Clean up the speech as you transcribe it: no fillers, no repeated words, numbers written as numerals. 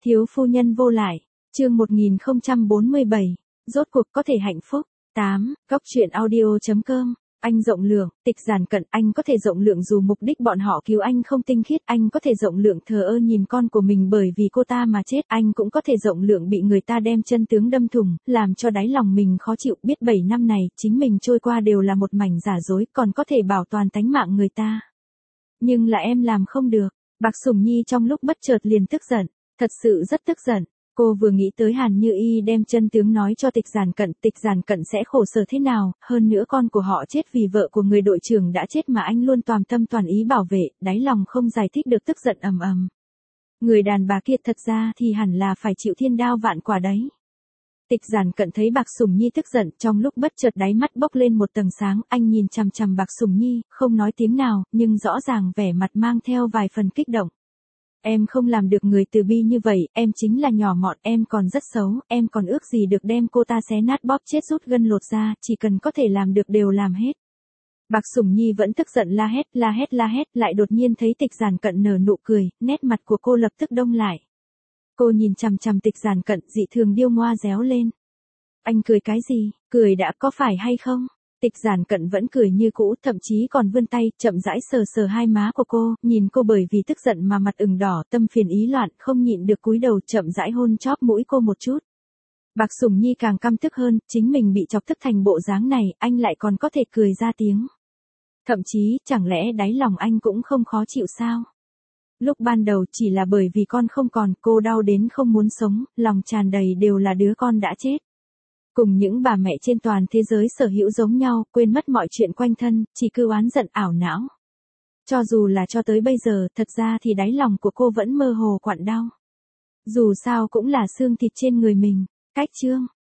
Thiếu phu nhân vô lại, chương 1047, rốt cuộc có thể hạnh phúc. 8. Góc truyện audio.com. Anh rộng lượng, Tịch Giản Cận, anh có thể rộng lượng dù mục đích bọn họ cứu anh không tinh khiết, anh có thể rộng lượng thờ ơ nhìn con của mình bởi vì cô ta mà chết, anh cũng có thể rộng lượng bị người ta đem chân tướng đâm thủng, làm cho đáy lòng mình khó chịu, biết 7 năm này, chính mình trôi qua đều là một mảnh giả dối, còn có thể bảo toàn tánh mạng người ta. Nhưng là em làm không được. Bạc Sủng Nhi trong lúc bất chợt liền tức giận, thật sự rất tức giận. Cô vừa nghĩ tới Hàn Như Y đem chân tướng nói cho Tịch Giản Cận sẽ khổ sở thế nào, hơn nữa con của họ chết vì vợ của người đội trưởng đã chết mà anh luôn toàn tâm toàn ý bảo vệ, đáy lòng không giải thích được tức giận ầm ầm. Người đàn bà kia thật ra thì hẳn là phải chịu thiên đao vạn quả đấy. Tịch Giản Cận thấy Bạc Sủng Nhi tức giận, trong lúc bất chợt đáy mắt bốc lên một tầng sáng, anh nhìn chằm chằm Bạc Sủng Nhi, không nói tiếng nào, nhưng rõ ràng vẻ mặt mang theo vài phần kích động. Em không làm được người từ bi như vậy, em chính là nhỏ mọn, em còn rất xấu, em còn ước gì được đem cô ta xé nát bóp chết rút gân lột da, chỉ cần có thể làm được đều làm hết. Bạc Sủng Nhi vẫn tức giận la hét, lại đột nhiên thấy Tịch Giản Cận nở nụ cười, nét mặt của cô lập tức đông lại. Cô nhìn chằm chằm Tịch Giản Cận, dị thường điêu ngoa réo lên. Anh cười cái gì, cười đã có phải hay không? Tịch Giản Cận vẫn cười như cũ, thậm chí còn vươn tay, chậm rãi sờ sờ hai má của cô, nhìn cô bởi vì tức giận mà mặt ửng đỏ, tâm phiền ý loạn, không nhịn được cúi đầu chậm rãi hôn chóp mũi cô một chút. Bạc Sủng Nhi càng căm tức hơn, chính mình bị chọc tức thành bộ dáng này, anh lại còn có thể cười ra tiếng. Thậm chí, chẳng lẽ đáy lòng anh cũng không khó chịu sao? Lúc ban đầu chỉ là bởi vì con không còn, cô đau đến không muốn sống, lòng tràn đầy đều là đứa con đã chết. Cùng những bà mẹ trên toàn thế giới sở hữu giống nhau, quên mất mọi chuyện quanh thân, chỉ cứ oán giận ảo não. Cho dù là cho tới bây giờ, thật ra thì đáy lòng của cô vẫn mơ hồ quặn đau. Dù sao cũng là xương thịt trên người mình. Cách chương